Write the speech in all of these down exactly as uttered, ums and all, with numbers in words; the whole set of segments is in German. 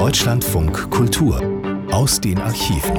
Deutschlandfunk Kultur aus den Archiven.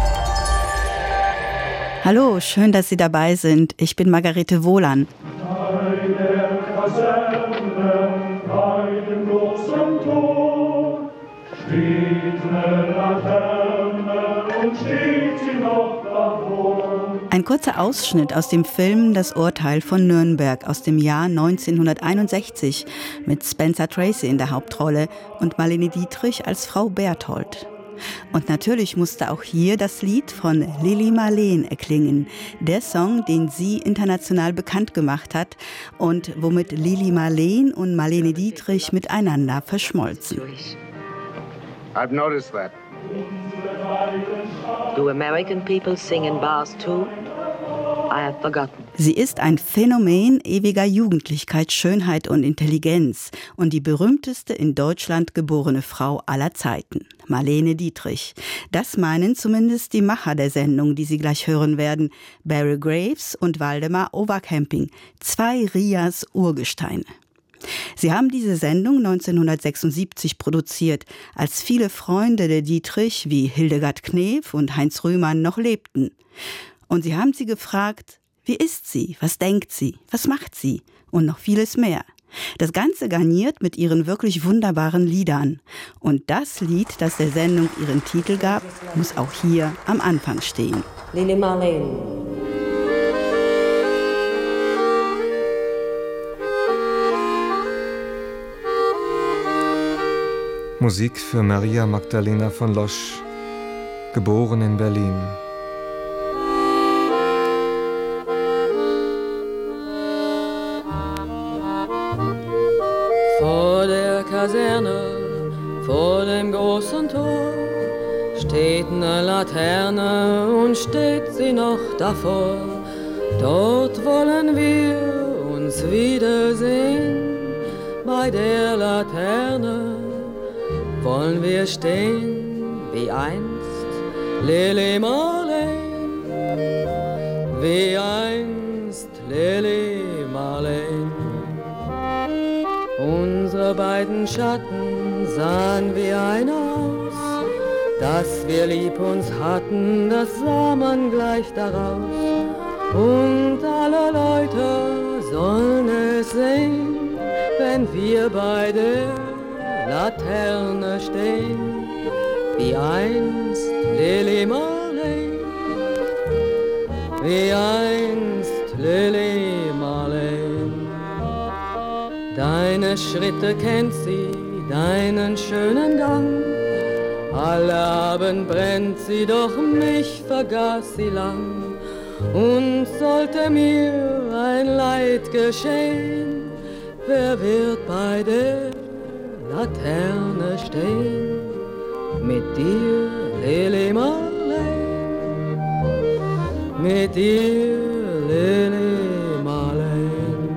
Hallo, schön, dass Sie dabei sind. Ich bin Margarete Wohlan. Bei der Kaserne, bei dem großen Tor, steht eine Laterne und steht sie noch davor. Ein kurzer Ausschnitt aus dem Film Das Urteil von Nürnberg aus dem Jahr neunzehnhunderteinundsechzig mit Spencer Tracy in der Hauptrolle und Marlene Dietrich als Frau Berthold. Und natürlich musste auch hier das Lied von Lili Marleen erklingen, der Song, den sie international bekannt gemacht hat und womit Lili Marleen und Marlene Dietrich miteinander verschmolzen. I've noticed that. Do American people sing in bars too? I have forgotten. Sie ist ein Phänomen ewiger Jugendlichkeit, Schönheit und Intelligenz und die berühmteste in Deutschland geborene Frau aller Zeiten, Marlene Dietrich. Das meinen zumindest die Macher der Sendung, die Sie gleich hören werden, Barry Graves und Waldemar Overcamping, zwei Rias Urgesteine. Sie haben diese Sendung neunzehnhundertsechsundsiebzig produziert, als viele Freunde der Dietrich wie Hildegard Knef und Heinz Rühmann noch lebten. Und sie haben sie gefragt, wie ist sie, was denkt sie, was macht sie und noch vieles mehr. Das Ganze garniert mit ihren wirklich wunderbaren Liedern. Und das Lied, das der Sendung ihren Titel gab, muss auch hier am Anfang stehen. Lili Marleen. Musik für Maria Magdalena von Losch, geboren in Berlin. Vor der Kaserne, vor dem großen Tor, steht eine Laterne und steht sie noch davor. Dort wollen wir uns wiedersehen, bei der Laterne wollen wir stehen, wie einst Lili Marleen, wie einst Lili Marleen. Unsere beiden Schatten sahen wie einer aus, dass wir lieb uns hatten, das sah man gleich daraus. Und alle Leute sollen es sehen, wenn wir bei der Laterne stehen, wie einst Lili Marleen, wie einst Lili Marleen. Deine Schritte kennt sie, deinen schönen Gang, alle Abend brennt sie, doch mich vergaß sie lang. Und sollte mir ein Leid geschehen, wer wird bei der Laterne stehen, mit dir, Lili Marleen, mit dir, Lili Marleen.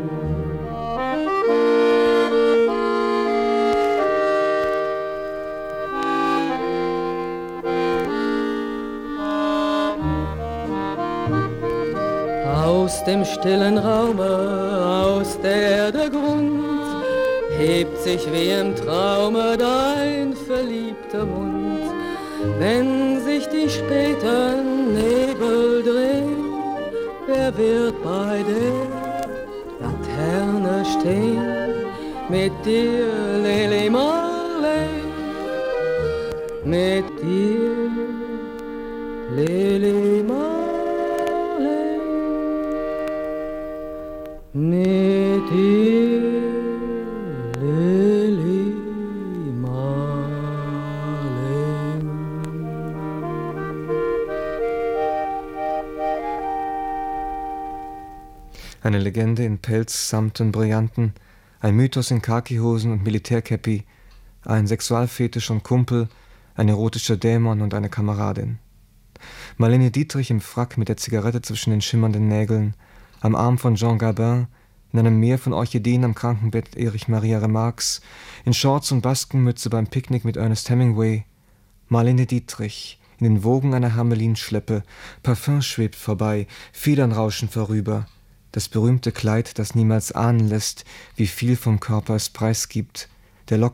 Aus dem stillen Raume, aus der der Grund, hebt sich wie im Traume dein verliebter Mund. Wenn sich die späten Nebel drehen, wer wird bei der Laterne stehen, mit dir, Lili Marleen, mit dir, Lili Marleen, mit dir, Lili Marleen. Eine Legende in Pelz, Samt und Brillanten, ein Mythos in Khakihosen und Militärkäppi, ein Sexualfetisch und Kumpel, ein erotischer Dämon und eine Kameradin. Marlene Dietrich im Frack mit der Zigarette zwischen den schimmernden Nägeln, am Arm von Jean Gabin, in einem Meer von Orchideen am Krankenbett Erich Maria Remarques, in Shorts und Baskenmütze beim Picknick mit Ernest Hemingway. Marlene Dietrich, in den Wogen einer Hermelinschleppe, Parfüm schwebt vorbei, Federn rauschen vorüber. Das berühmte Kleid, das niemals ahnen lässt, wie viel vom Körper es preisgibt, der lockend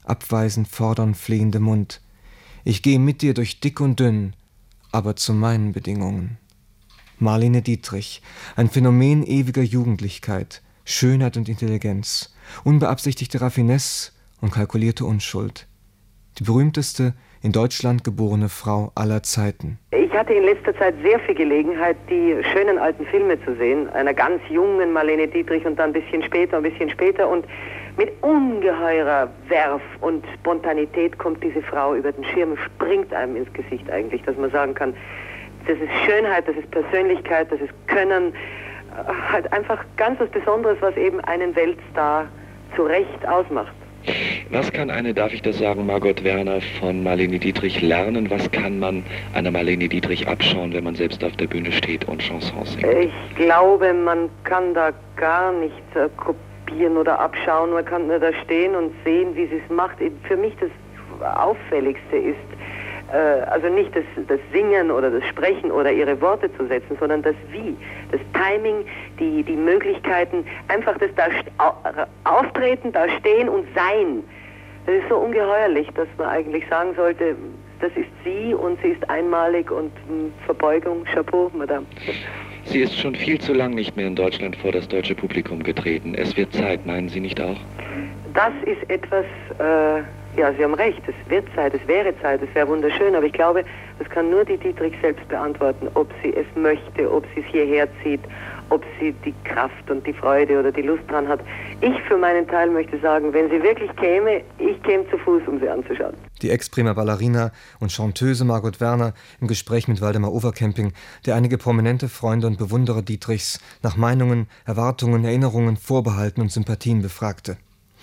abweisend, fordernd, flehende Mund. Ich gehe mit dir durch dick und dünn, aber zu meinen Bedingungen. Marlene Dietrich, ein Phänomen ewiger Jugendlichkeit, Schönheit und Intelligenz, unbeabsichtigte Raffinesse und kalkulierte Unschuld. Die berühmteste in Deutschland geborene Frau aller Zeiten. Ich hatte in letzter Zeit sehr viel Gelegenheit, die schönen alten Filme zu sehen, einer ganz jungen Marlene Dietrich und dann ein bisschen später, ein bisschen später, und mit ungeheurer Werf und Spontanität kommt diese Frau über den Schirm, springt einem ins Gesicht eigentlich, dass man sagen kann, das ist Schönheit, das ist Persönlichkeit, das ist Können, halt einfach ganz was Besonderes, was eben einen Weltstar zu Recht ausmacht. Was kann eine, darf ich das sagen, Margot Werner, von Marlene Dietrich lernen? Was kann man einer Marlene Dietrich abschauen, wenn man selbst auf der Bühne steht und Chansons singt? Ich glaube, man kann da gar nichts äh, kopieren oder abschauen. Man kann nur da stehen und sehen, wie sie es macht. Für mich das Auffälligste ist, äh, also nicht das, das Singen oder das Sprechen oder ihre Worte zu setzen, sondern das Wie, das Timing, die, die Möglichkeiten, einfach das da Auftreten, da stehen und sein. Das ist so ungeheuerlich, dass man eigentlich sagen sollte, das ist sie und sie ist einmalig und Verbeugung, Chapeau, Madame. Sie ist schon viel zu lang nicht mehr in Deutschland vor das deutsche Publikum getreten. Es wird Zeit, meinen Sie nicht auch? Das ist etwas, äh, ja, Sie haben recht, es wird Zeit, es wäre Zeit, es wäre wunderschön, aber ich glaube, das kann nur die Dietrich selbst beantworten, ob sie es möchte, ob sie es hierher zieht, ob sie die Kraft und die Freude oder die Lust dran hat. Ich für meinen Teil möchte sagen, wenn sie wirklich käme, ich käme zu Fuß, um sie anzuschauen. Die Ex-Prima Ballerina und Chanteuse Margot Werner im Gespräch mit Waldemar Overcamping, der einige prominente Freunde und Bewunderer Dietrichs nach Meinungen, Erwartungen, Erinnerungen, Vorbehalten und Sympathien befragte.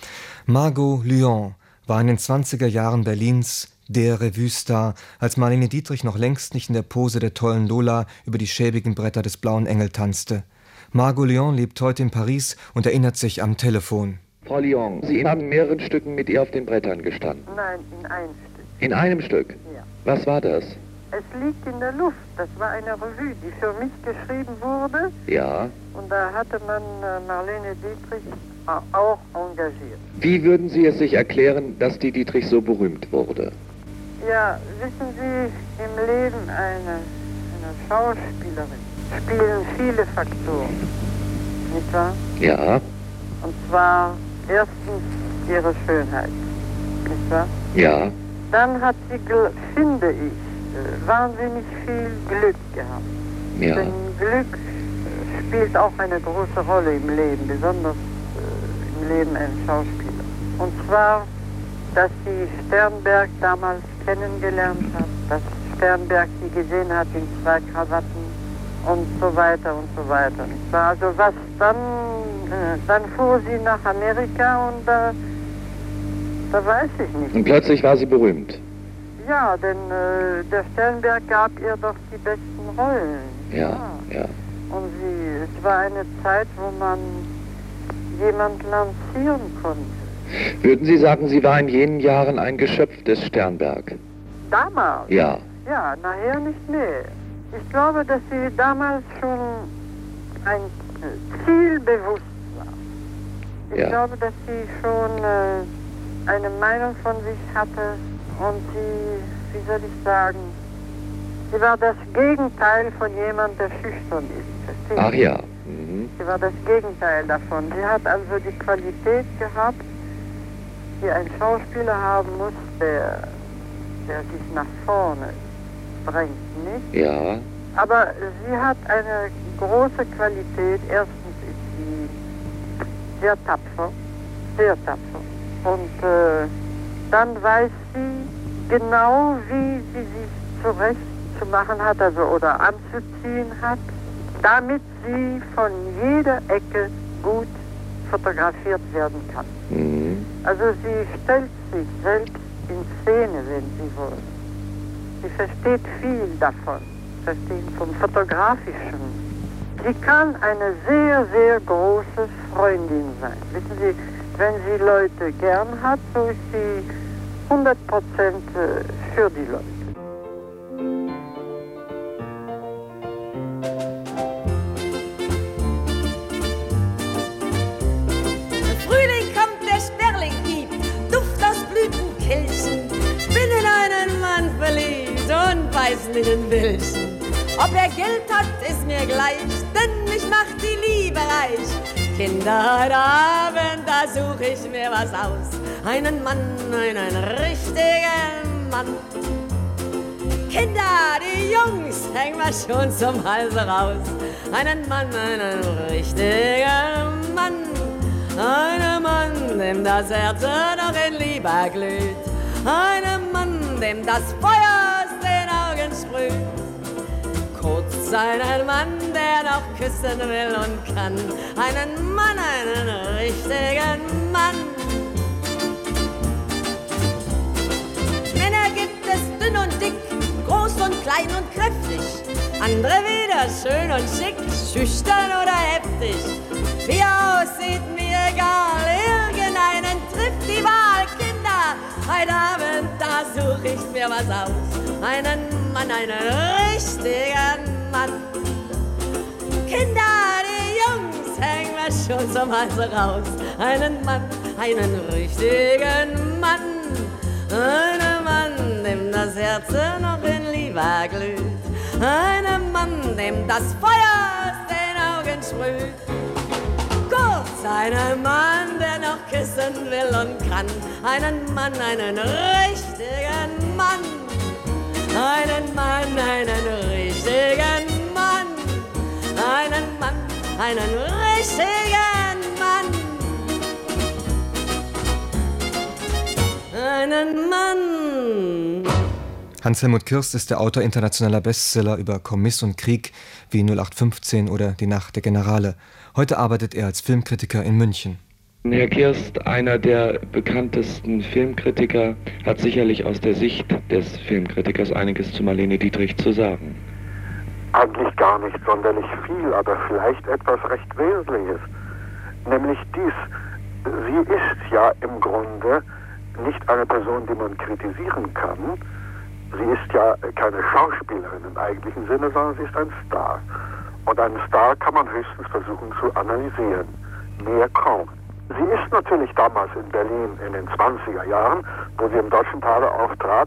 Margot Lyon war in den zwanziger Jahren Berlins der Revue-Star, als Marlene Dietrich noch längst nicht in der Pose der tollen Lola über die schäbigen Bretter des Blauen Engel tanzte. Margot Lyon lebt heute in Paris und erinnert sich am Telefon. Frau Lyon, Sie haben in mehreren Stücken mit ihr auf den Brettern gestanden. Nein, in einem Stück. In einem Stück? Ja. Was war das? Es liegt in der Luft. Das war eine Revue, die für mich geschrieben wurde. Ja. Und da hatte man äh, Marlene Dietrich auch engagiert. Wie würden Sie es sich erklären, dass die Dietrich so berühmt wurde? Ja, wissen Sie, im Leben einer eine Schauspielerin spielen viele Faktoren, nicht wahr? Ja. Und zwar erstens ihre Schönheit, nicht wahr? Ja. Dann hat sie, finde ich, wahnsinnig viel Glück gehabt. Ja. Denn Glück spielt auch eine große Rolle im Leben, besonders äh, im Leben eines Schauspielers. Und zwar, dass sie Sternberg damals kennengelernt hat, dass Sternberg sie gesehen hat in zwei Krawatten und so weiter und so weiter. Also was dann, äh, dann fuhr sie nach Amerika und da, da weiß ich nicht. Und plötzlich war sie berühmt. Ja, denn äh, der Sternberg gab ihr doch die besten Rollen. Ja, ja. ja. Und sie, es war eine Zeit, wo man jemand lancieren konnte. Würden Sie sagen, sie war in jenen Jahren ein Geschöpf des Sternberg? Damals? Ja. Ja, nachher nicht mehr. Ich glaube, dass sie damals schon ein Ziel bewusst war. Ich ja. glaube, dass sie schon äh, eine Meinung von sich hatte und sie, wie soll ich sagen, sie war das Gegenteil von jemandem, der schüchtern ist. Verstehen? Ach ja. Mhm. Sie war das Gegenteil davon. Sie hat also die Qualität gehabt, die ein Schauspieler haben muss, der, der sich nach vorne bringt, nicht? Ja. Aber sie hat eine große Qualität. Erstens ist sie sehr tapfer, sehr tapfer. Und äh, dann weiß sie genau, wie sie sich zurecht zu machen hat, also oder anzuziehen hat, damit sie von jeder Ecke gut fotografiert werden kann. Mhm. Also sie stellt sich selbst in Szene, wenn sie will. Sie versteht viel davon, versteht vom Fotografischen. Sie kann eine sehr, sehr große Freundin sein. Wissen Sie, wenn sie Leute gern hat, so ist sie hundert Prozent für die Leute. Frühling kommt, der Sperling piept, Duft aus Blüten weiß nicht in welchen. Ob er Geld hat, ist mir gleich, denn ich mach die Liebe reich. Kinder, heute Abend, da such ich mir was aus. Einen Mann, einen richtigen Mann. Kinder, die Jungs, hängen wir schon zum Halse raus. Einen Mann, einen richtigen Mann. Einen Mann, dem das Herz noch in Liebe glüht. Einen Mann, dem das Feuer aus den Augen sprüht. Kurz einen Mann, der noch küssen will und kann. Einen Mann, einen richtigen Mann. Männer gibt es dünn und dick, groß und klein und kräftig. Andere wieder schön und schick, schüchtern oder heftig. Wie er aussieht, mir egal, irgendeinen trifft die Wahl. Kinder, heute Abend, da such ich mir was aus. Einen Mann, einen richtigen Mann. Kinder, die Jungs, hängen wir schon zum Halse raus. Einen Mann, einen richtigen Mann. Einen Mann, dem das Herz noch in Liebe glüht. Einen Mann, dem das Feuer aus den Augen sprüht. Kurz, einen Mann, der noch küssen will und kann. Einen Mann, einen richtigen Mann. Einen Mann, einen richtigen Mann. Einen Mann, einen richtigen Mann. Einen Mann. Hans-Helmut Kirst ist der Autor internationaler Bestseller über Kommiss und Krieg wie null acht fünfzehn oder Die Nacht der Generale. Heute arbeitet er als Filmkritiker in München. Herr Kirst, einer der bekanntesten Filmkritiker, hat sicherlich aus der Sicht des Filmkritikers einiges zu Marlene Dietrich zu sagen. Eigentlich gar nicht sonderlich viel, aber vielleicht etwas recht Wesentliches. Nämlich dies, sie ist ja im Grunde nicht eine Person, die man kritisieren kann. Sie ist ja keine Schauspielerin im eigentlichen Sinne, sondern sie ist ein Star. Und einen Star kann man höchstens versuchen zu analysieren. Mehr kaum. Sie ist natürlich damals in Berlin in den zwanziger Jahren, wo sie im Deutschen Theater auftrat,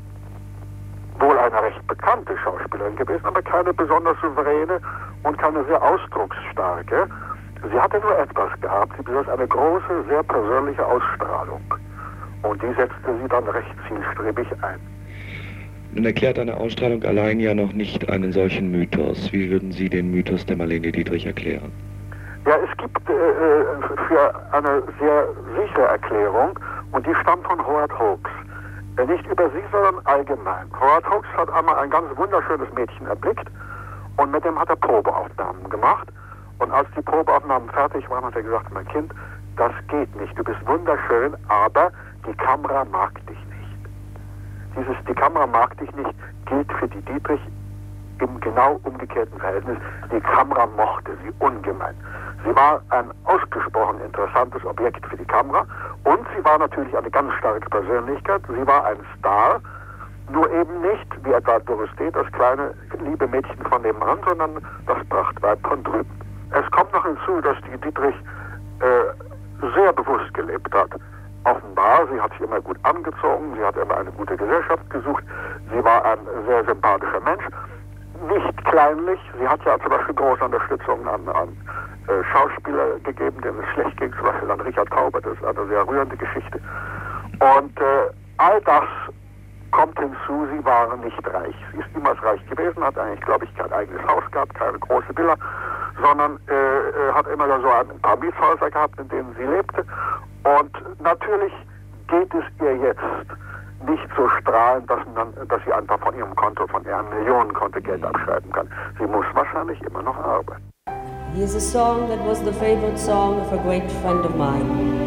wohl eine recht bekannte Schauspielerin gewesen, aber keine besonders souveräne und keine sehr ausdrucksstarke. Sie hatte nur etwas gehabt, sie besaß eine große, sehr persönliche Ausstrahlung. Und die setzte sie dann recht zielstrebig ein. Nun erklärt eine Ausstrahlung allein ja noch nicht einen solchen Mythos. Wie würden Sie den Mythos der Marlene Dietrich erklären? Ja, es gibt äh, für eine sehr sichere Erklärung, und die stammt von Howard Hawks. Äh, nicht über sie, sondern allgemein. Howard Hawks hat einmal ein ganz wunderschönes Mädchen erblickt und mit dem hat er Probeaufnahmen gemacht. Und als die Probeaufnahmen fertig waren, hat er gesagt, mein Kind, das geht nicht. Du bist wunderschön, aber die Kamera mag dich nicht. Dieses, die Kamera mag dich nicht, gilt für die Dietrich im genau umgekehrten Verhältnis. Die Kamera mochte sie ungemein. Sie war ein ausgesprochen interessantes Objekt für die Kamera und sie war natürlich eine ganz starke Persönlichkeit. Sie war ein Star, nur eben nicht, wie etwa Dorothee, das kleine liebe Mädchen von nebenan, sondern das Prachtweib von drüben. Es kommt noch hinzu, dass die Dietrich äh, sehr bewusst gelebt hat. Offenbar, sie hat sich immer gut angezogen, sie hat immer eine gute Gesellschaft gesucht, sie war ein sehr sympathischer Mensch, nicht kleinlich, sie hat ja zum Beispiel große Unterstützung an, an äh, Schauspieler gegeben, denen es schlecht ging, zum Beispiel an Richard Taubert, das ist eine sehr rührende Geschichte. Und äh, all das kommt hinzu, sie waren nicht reich. Sie ist niemals reich gewesen, hat eigentlich, glaube ich, kein eigenes Haus gehabt, keine große Villa, sondern äh, hat immer so ein paar Mietshäuser gehabt, in denen sie lebte. Und natürlich geht es ihr jetzt nicht so strahlend, dass, man, dass sie einfach von ihrem Konto, von ihrem Millionenkonto Geld abschreiben kann. Sie muss wahrscheinlich immer noch arbeiten. Here's a song that was the favorite song of a great friend of mine.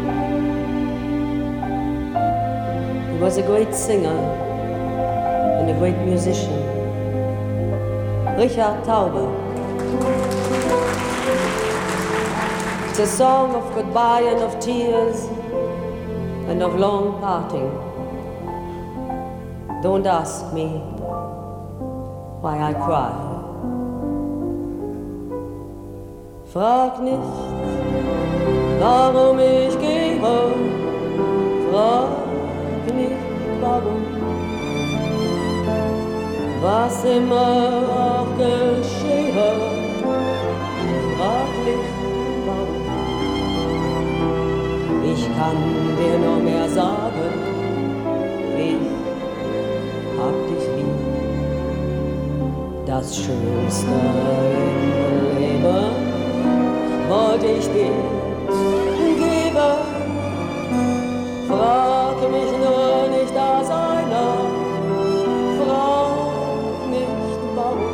He was a great singer and a great musician. Richard Taube. It's a song of goodbye and of tears and of long parting. Don't ask me why I cry. Frag nicht, warum ich gehe. Frag nicht, warum. was immer auch geschehe, frag nicht warum. Ich kann dir nur mehr sagen, ich hab dich lieb. Das Schönste im Leben wollte ich dir geben. Frag mich nur nicht als einer, frag nicht warum.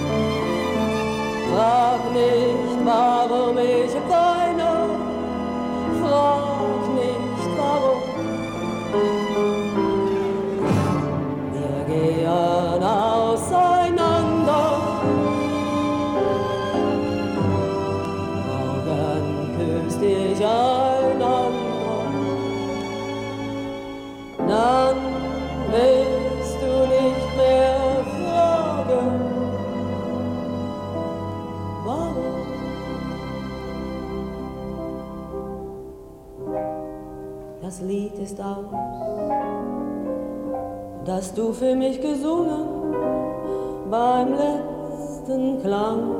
Frag nicht, warum ich weine, frag nicht warum. Wir gehen auseinander, morgen küsst ich einander, dann willst du nicht mehr fragen, warum. Das Lied ist aus, das du für mich gesungen beim letzten Klang.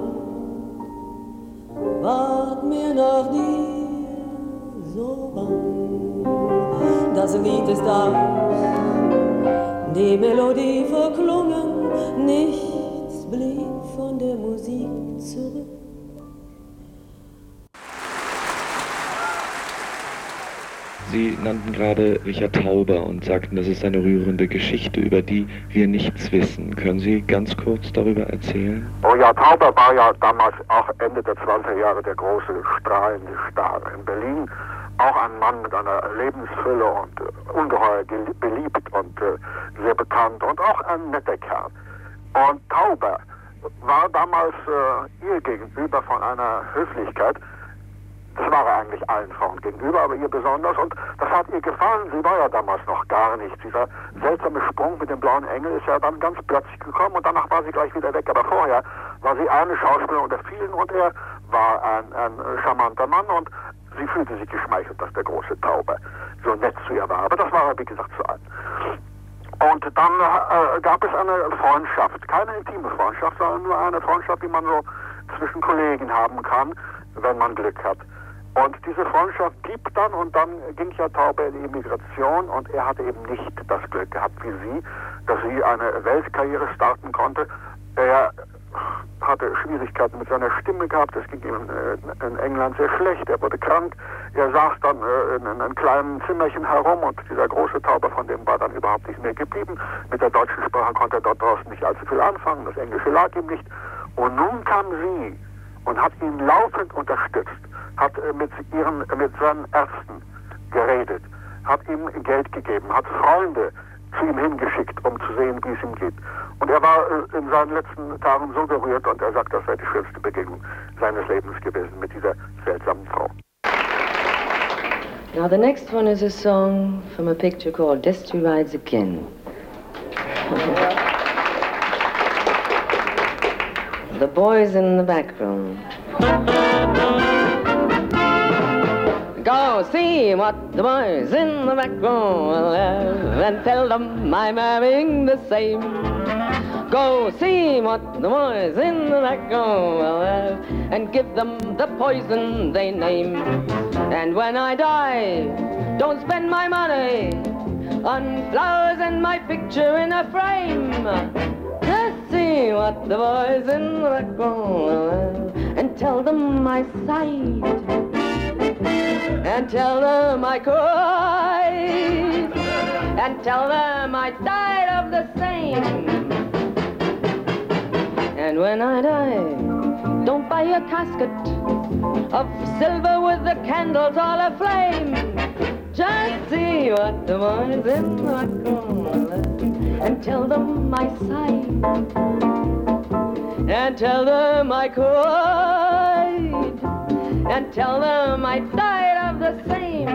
Ward mir nach dir so bang. Das Lied ist aus, die Melodie verklungen, nichts blieb von der Musik zurück. Sie nannten gerade Richard Tauber und sagten, das ist eine rührende Geschichte, über die wir nichts wissen. Können Sie ganz kurz darüber erzählen? Oh ja, Tauber war ja damals auch Ende der zwanziger Jahre der große strahlende Star in Berlin. Auch ein Mann mit einer Lebensfülle und äh, ungeheuer beliebt und äh, sehr bekannt und auch ein netter Kerl. Und Tauber war damals äh, ihr gegenüber von einer Höflichkeit. Das war er eigentlich allen Frauen gegenüber, aber ihr besonders. Und das hat ihr gefallen. Sie war ja damals noch gar nichts. Dieser seltsame Sprung mit dem blauen Engel ist ja dann ganz plötzlich gekommen und danach war sie gleich wieder weg. Aber vorher war sie eine Schauspielerin unter vielen und er war ein, ein charmanter Mann und sie fühlte sich geschmeichelt, dass der große Tauber so nett zu ihr war. Aber das war er, wie gesagt, zu allen. Und dann äh, gab es eine Freundschaft. Keine intime Freundschaft, sondern nur eine Freundschaft, die man so zwischen Kollegen haben kann, wenn man Glück hat. Und diese Freundschaft blieb dann und dann ging ja Tauber in die Immigration und er hatte eben nicht das Glück gehabt wie sie, dass sie eine Weltkarriere starten konnte. Er hatte Schwierigkeiten mit seiner Stimme gehabt, es ging ihm in England sehr schlecht, er wurde krank, er saß dann in einem kleinen Zimmerchen herum und dieser große Tauber, von dem war dann überhaupt nicht mehr geblieben. Mit der deutschen Sprache konnte er dort draußen nicht allzu viel anfangen, das Englische lag ihm nicht. Und nun kam sie und hat ihn laufend unterstützt, hat mit, ihren, mit seinen Ärzten geredet, hat ihm Geld gegeben, hat Freunde zu ihm hingeschickt, um zu sehen, wie es ihm geht. Und er war in seinen letzten Tagen so gerührt und er sagt, das sei die schönste Begegnung seines Lebens gewesen mit dieser seltsamen Frau. Now the next one is a song from a picture called Destry Rides Again. The boys in the back room. Go see what the boys in the back room will have and tell them I'm having the same. Go see what the boys in the back room will have and give them the poison they name. And when I die, don't spend my money on flowers and my picture in a frame. Just see what the boys in the back room will have and tell them I sighed. And tell them I cried, and tell them I died of the same. And when I die, don't buy a casket of silver with the candles all aflame. Just see what the boys in the back room will have and tell them I sighed, and tell them I cried, and tell them I died of the same.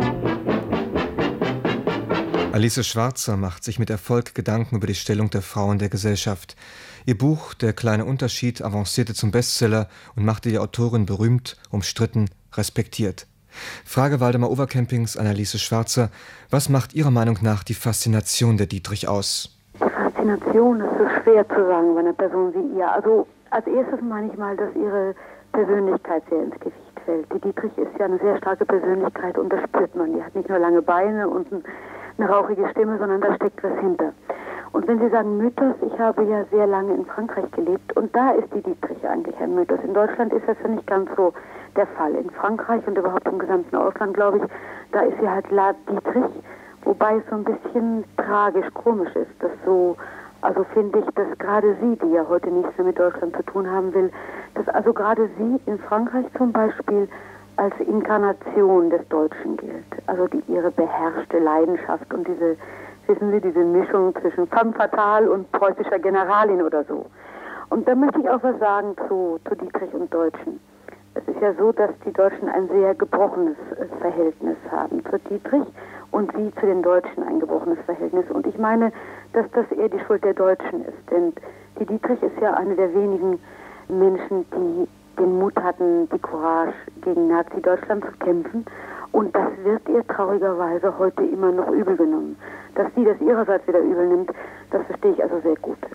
Alice Schwarzer macht sich mit Erfolg Gedanken über die Stellung der Frau in der Gesellschaft. Ihr Buch »Der kleine Unterschied« avancierte zum Bestseller und machte die Autorin berühmt, umstritten, respektiert. Frage Waldemar Overcampings an Alice Schwarzer: Was macht Ihrer Meinung nach die Faszination der Dietrich aus? Die Faszination ist so schwer zu sagen bei einer Person wie ihr. Also als erstes meine ich mal, dass ihre Persönlichkeit sehr ins Gewicht fällt. Die Dietrich ist ja eine sehr starke Persönlichkeit und das spürt man. Die hat nicht nur lange Beine und eine rauchige Stimme, sondern da steckt was hinter. Und wenn Sie sagen Mythos, ich habe ja sehr lange in Frankreich gelebt und da ist die Dietrich eigentlich ein Mythos. In Deutschland ist das ja nicht ganz so der Fall. In Frankreich und überhaupt im gesamten Ausland, glaube ich, da ist sie halt La Dietrich, wobei es so ein bisschen tragisch-komisch ist, dass so, also finde ich, dass gerade sie, die ja heute nichts mehr mit Deutschland zu tun haben will, dass also gerade sie in Frankreich zum Beispiel als Inkarnation des Deutschen gilt. Also die ihre beherrschte Leidenschaft und diese, wissen Sie, diese Mischung zwischen femme fatale und preußischer Generalin oder so. Und da möchte ich auch was sagen zu, zu Dietrich und Deutschen. Es ist ja so, dass die Deutschen ein sehr gebrochenes Verhältnis haben zu Dietrich und sie zu den Deutschen ein gebrochenes Verhältnis. Und ich meine, dass das eher die Schuld der Deutschen ist. Denn die Dietrich ist ja eine der wenigen Menschen, die den Mut hatten, die Courage gegen Nazi-Deutschland zu kämpfen. Und das wird ihr traurigerweise heute immer noch übel genommen. Dass sie das ihrerseits wieder übel nimmt, das verstehe ich also sehr gut.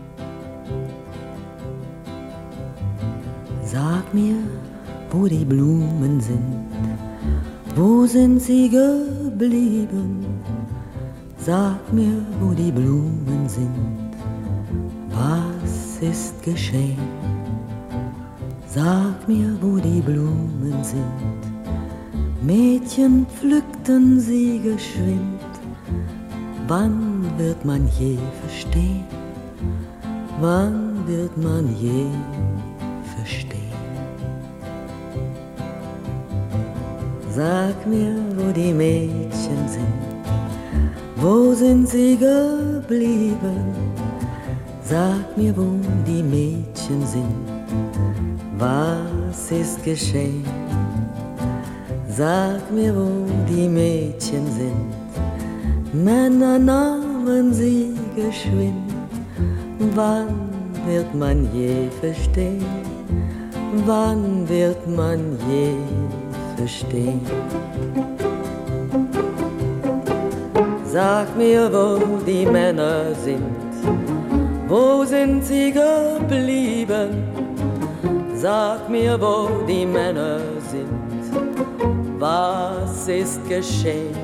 Sag mir, wo die Blumen sind, wo sind sie geblieben? Sag mir, wo die Blumen sind, was ist geschehen? Sag mir, wo die Blumen sind, Mädchen pflückten sie geschwind. Wann wird man je verstehen? Wann wird man je verstehen? Sag mir, wo die Mädchen sind, wo sind sie geblieben? Sag mir, wo die Mädchen sind, was ist geschehen? Sag mir, wo die Mädchen sind, Männer nahmen sie geschwind. Wann wird man je verstehen? Wann wird man je verstehen? Sag mir, wo die Männer sind, wo sind sie geblieben? Sag mir, wo die Männer sind, was ist geschehen?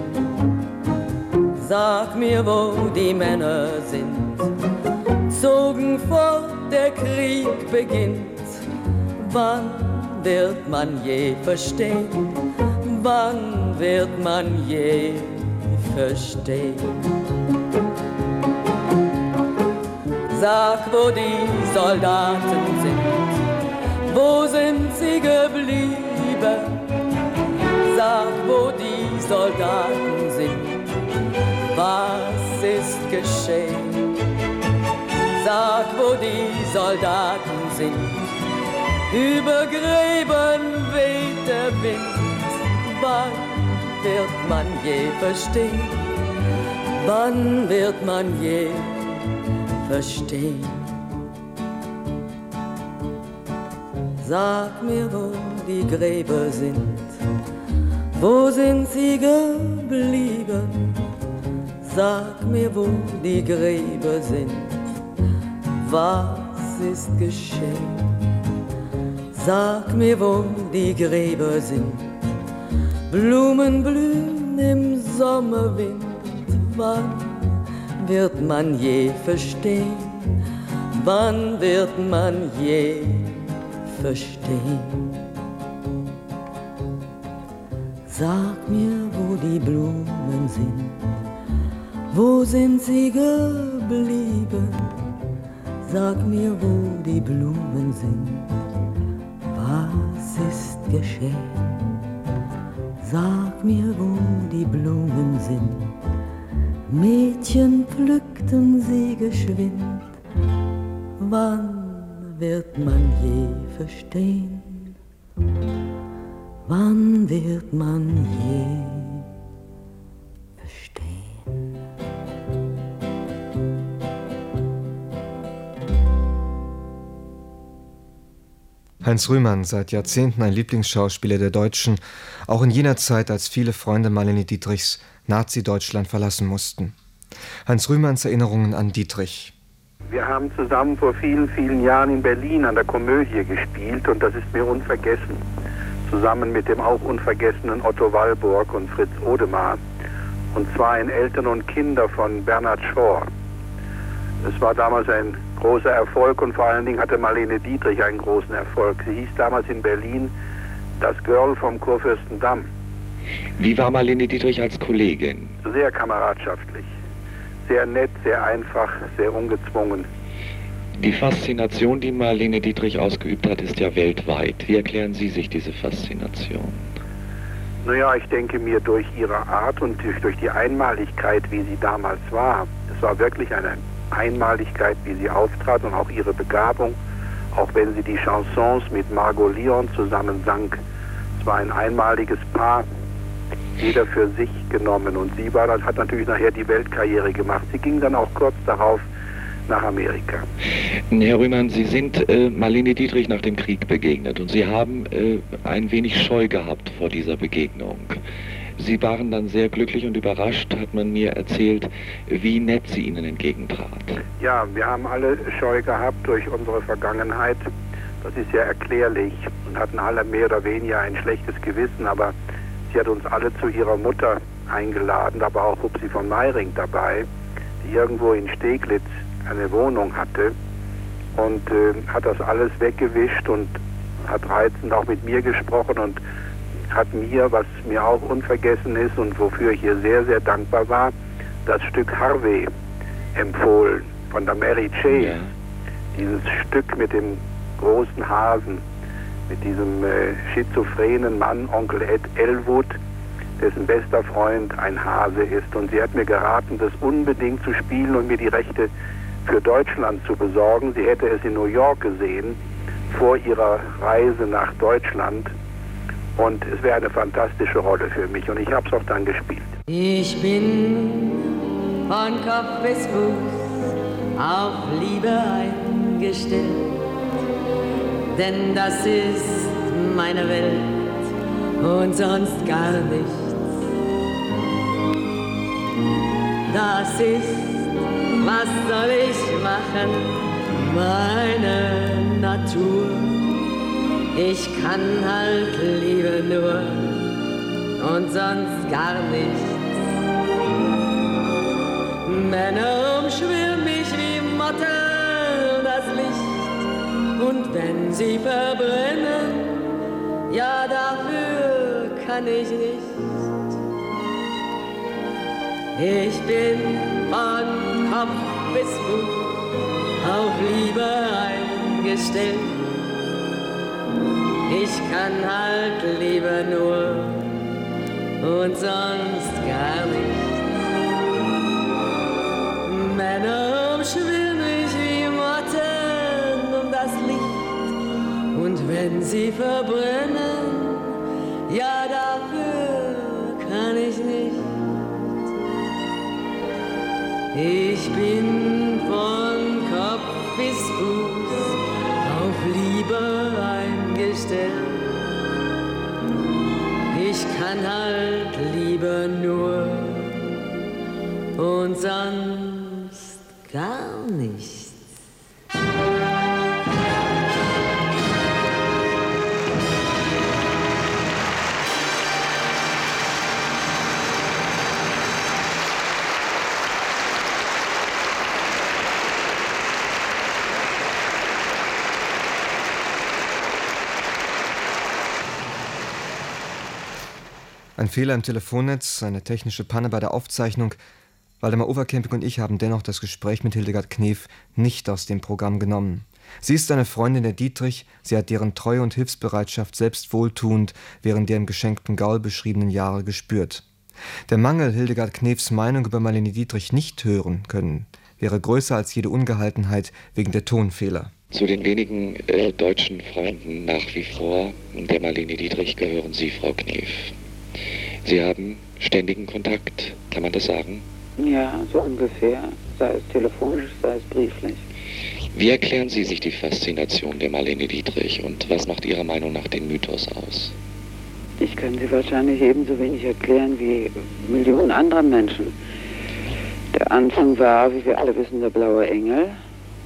Sag mir, wo die Männer sind, zogen fort, der Krieg beginnt. Wann wird man je verstehen? Wann wird man je verstehen? Sag, wo die Soldaten sind, wo sind sie geblieben? Sag, wo die Soldaten sind, was ist geschehen? Sag, wo die Soldaten sind, über Gräben weht der Wind. Wann wird man je verstehen? Wann wird man je verstehen? Sag mir, wo die Gräber sind, wo sind sie geblieben? Sag mir, wo die Gräber sind, was ist geschehen? Sag mir, wo die Gräber sind, Blumen blühen im Sommerwind. Wann wird man je verstehen? Wann wird man je verstehen? Sag mir, wo die Blumen sind, wo sind sie geblieben? Sag mir, wo die Blumen sind, was ist geschehen? Sag mir, wo die Blumen sind, Mädchen pflückten sie geschwind. Wann wird man je verstehen? Wann wird man je verstehen? Heinz Rühmann, seit Jahrzehnten ein Lieblingsschauspieler der Deutschen, auch in jener Zeit, als viele Freunde Marlene Dietrichs Nazi-Deutschland verlassen mussten. Heinz Rühmanns Erinnerungen an Dietrich. Wir haben zusammen vor vielen, vielen Jahren in Berlin an der Komödie gespielt und das ist mir unvergessen. Zusammen mit dem auch unvergessenen Otto Wallburg und Fritz Odemar. Und zwar in Eltern und Kinder von Bernhard Shaw. Es war damals ein großer Erfolg und vor allen Dingen hatte Marlene Dietrich einen großen Erfolg. Sie hieß damals in Berlin das Girl vom Kurfürstendamm. Wie war Marlene Dietrich als Kollegin? Sehr kameradschaftlich, sehr nett, sehr einfach, sehr ungezwungen. Die Faszination, die Marlene Dietrich ausgeübt hat, ist ja weltweit. Wie erklären Sie sich diese Faszination? Naja, ich denke mir durch ihre Art und durch, durch die Einmaligkeit, wie sie damals war. Es war wirklich eine Einmaligkeit, wie sie auftrat und auch ihre Begabung, auch wenn sie die Chansons mit Margot Lyon zusammen sang. Es war ein einmaliges Paar, jeder für sich genommen. Und sie war, hat natürlich nachher die Weltkarriere gemacht. Sie ging dann auch kurz darauf nach Amerika. Herr Rühmann, Sie sind äh, Marlene Dietrich nach dem Krieg begegnet und Sie haben äh, ein wenig Scheu gehabt vor dieser Begegnung. Sie waren dann sehr glücklich und überrascht, hat man mir erzählt, wie nett sie Ihnen entgegentrat. Ja, wir haben alle Scheu gehabt durch unsere Vergangenheit. Das ist ja erklärlich und hatten alle mehr oder weniger ein schlechtes Gewissen, aber sie hat uns alle zu ihrer Mutter eingeladen, da war auch Hupsi von Meiring dabei, die irgendwo in Steglitz eine Wohnung hatte und äh, hat das alles weggewischt und hat reizend auch mit mir gesprochen und hat mir, was mir auch unvergessen ist und wofür ich ihr sehr, sehr dankbar war, das Stück Harvey empfohlen von der Mary Chase. Ja. Dieses Stück mit dem großen Hasen, mit diesem äh, schizophrenen Mann, Onkel Ed Elwood, dessen bester Freund ein Hase ist. Und sie hat mir geraten, das unbedingt zu spielen und mir die Rechte für Deutschland zu besorgen. Sie hätte es in New York gesehen, vor ihrer Reise nach Deutschland. Und es wäre eine fantastische Rolle für mich. Und ich habe es auch dann gespielt. Ich bin von Kopf bis Fuß auf Liebe eingestellt. Denn das ist meine Welt und sonst gar nichts. Das ist, was soll ich machen, meine Natur. Ich kann halt Liebe nur und sonst gar nichts. Männer umschwirren mich wie Motten das Licht. Und wenn sie verbrennen, ja dafür kann ich nicht. Ich bin von Kopf bis Fuß auf Liebe eingestellt. Ich kann halt lieber nur und sonst gar nicht. Männer umschwirren mich wie Motten um das Licht. Und wenn sie verbrennen, ja dafür kann ich nicht. Ich bin von Kopf bis Fuß auf Liebe eingestellt. Ich kann halt lieber nur und sonst gar nichts. Ein Fehler im Telefonnetz, eine technische Panne bei der Aufzeichnung. Waldemar Overcamping und ich haben dennoch das Gespräch mit Hildegard Knef nicht aus dem Programm genommen. Sie ist eine Freundin der Dietrich, sie hat deren Treue und Hilfsbereitschaft selbst wohltuend während der im geschenkten Gaul beschriebenen Jahre gespürt. Der Mangel, Hildegard Knefs Meinung über Marlene Dietrich nicht hören können, wäre größer als jede Ungehaltenheit wegen der Tonfehler. Zu den wenigen äh, deutschen Freunden nach wie vor der Marlene Dietrich gehören Sie, Frau Knef. Sie haben ständigen Kontakt, kann man das sagen? Ja, so ungefähr, sei es telefonisch, sei es brieflich. Wie erklären Sie sich die Faszination der Marlene Dietrich und was macht Ihrer Meinung nach den Mythos aus? Ich kann sie wahrscheinlich ebenso wenig erklären wie Millionen anderer Menschen. Der Anfang war, wie wir alle wissen, der blaue Engel.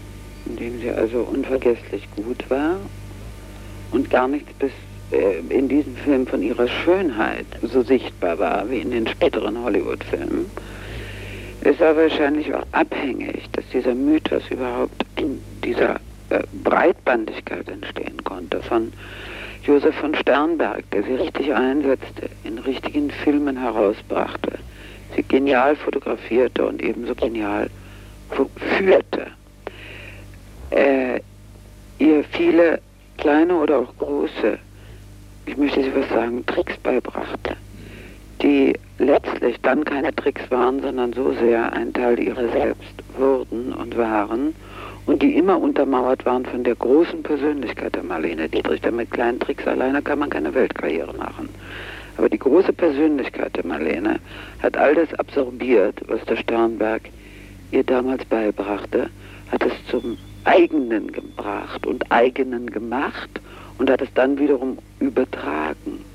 in dem sie also unvergesslich gut war und gar nichts bis äh, in diesem Film von ihrer Schönheit so sichtbar war wie in den späteren Hollywood-Filmen, ist aber wahrscheinlich auch abhängig, dass dieser Mythos überhaupt in dieser äh, Breitbandigkeit entstehen konnte von Josef von Sternberg, der sie richtig einsetzte, in richtigen Filmen herausbrachte, sie genial fotografierte und ebenso genial führte. Äh, ihr viele kleine oder auch große, ich möchte Sie was sagen, Tricks beibrachte, die letztlich dann keine Tricks waren, sondern so sehr ein Teil ihrer selbst wurden und waren und die immer untermauert waren von der großen Persönlichkeit der Marlene Dietrich. Denn mit kleinen Tricks alleine kann man keine Weltkarriere machen. Aber die große Persönlichkeit der Marlene hat all das absorbiert, was der Sternberg ihr damals beibrachte, hat es zum eigenen gebracht und eigenen gemacht und hat es dann wiederum übertragen.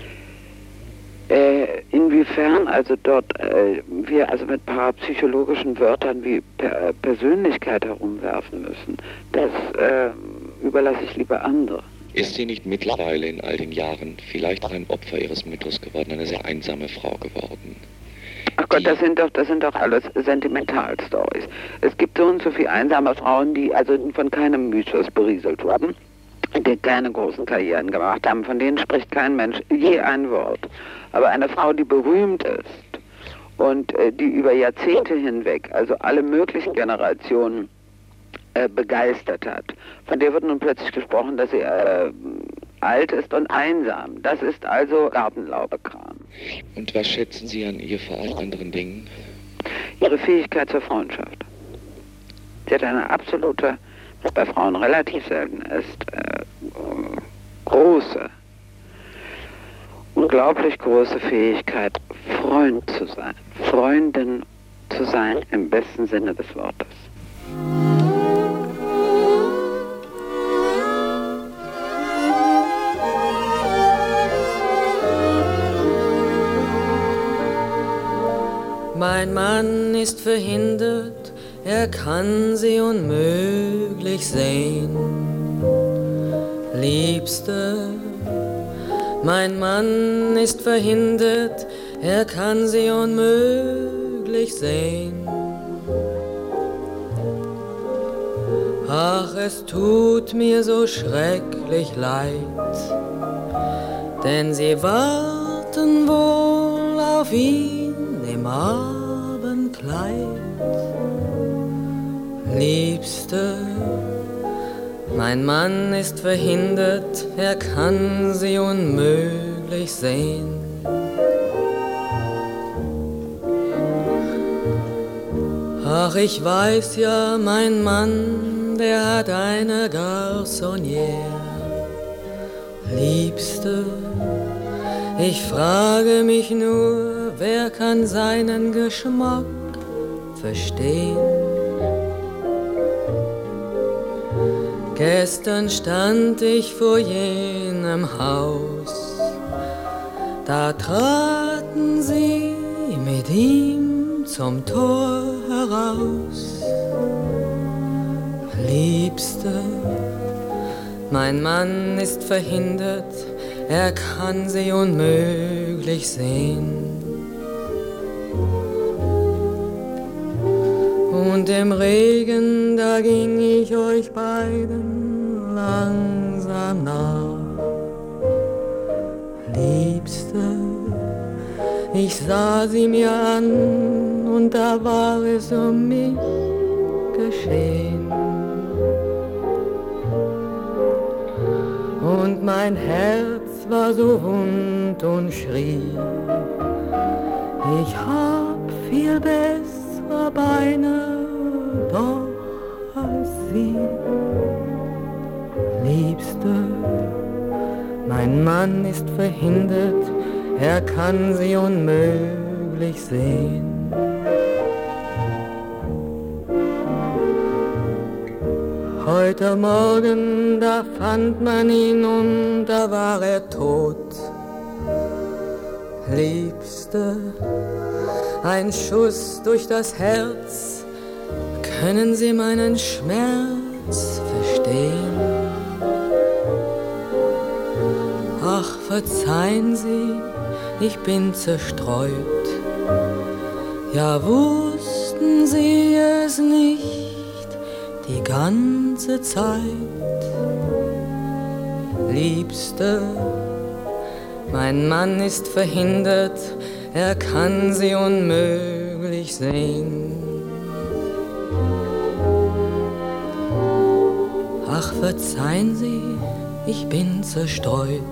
Äh, inwiefern also dort äh, wir also mit parapsychologischen Wörtern wie per Persönlichkeit herumwerfen müssen, das äh, überlasse ich lieber andere. Ist sie nicht mittlerweile in all den Jahren vielleicht auch ein Opfer ihres Mythos geworden, eine sehr einsame Frau geworden? Ach Gott, das sind doch, das sind doch alles Sentimentalstories. Es gibt so und so viele einsame Frauen, die also von keinem Mythos berieselt wurden, die keine großen Karrieren gemacht haben, von denen spricht kein Mensch je ein Wort. Aber eine Frau, die berühmt ist und äh, die über Jahrzehnte hinweg, also alle möglichen Generationen äh, begeistert hat, von der wird nun plötzlich gesprochen, dass sie äh, alt ist und einsam. Das ist also Gartenlaubekram. Und was schätzen Sie an ihr vor allen anderen Dingen? Ihre Fähigkeit zur Freundschaft. Sie hat eine absolute, was bei Frauen relativ selten ist, äh, große, unglaublich große Fähigkeit, Freund zu sein, Freundin zu sein im besten Sinne des Wortes. Mein Mann ist verhindert, er kann sie unmöglich sehen. Liebste, mein Mann ist verhindert, er kann sie unmöglich sehen. Ach, es tut mir so schrecklich leid, denn sie warten wohl auf ihn im Abendkleid. Liebste, mein Mann ist verhindert, er kann sie unmöglich sehen. Ach, ich weiß ja, mein Mann, der hat eine Garçonnière. Liebste, ich frage mich nur, wer kann seinen Geschmack verstehen? Gestern stand ich vor jenem Haus, da traten sie mit ihm zum Tor heraus. Liebste, mein Mann ist verhindert, er kann sie unmöglich sehen. Und im Regen, da ging ich euch beiden langsam nach. Liebste, ich sah sie mir an und da war es um mich geschehen. Und mein Herz war so wund und schrie, ich hab viel bessere Beine doch als sie. Liebste, mein Mann ist verhindert, er kann sie unmöglich sehen. Heute Morgen, da fand man ihn und da war er tot. Liebste, ein Schuss durch das Herz, können Sie meinen Schmerz nichts verstehen. Ach, verzeihen Sie, ich bin zerstreut. Ja, wussten Sie es nicht die ganze Zeit? Liebste, mein Mann ist verhindert, er kann Sie unmöglich sehen. Ach, verzeihen Sie, ich bin zerstreut.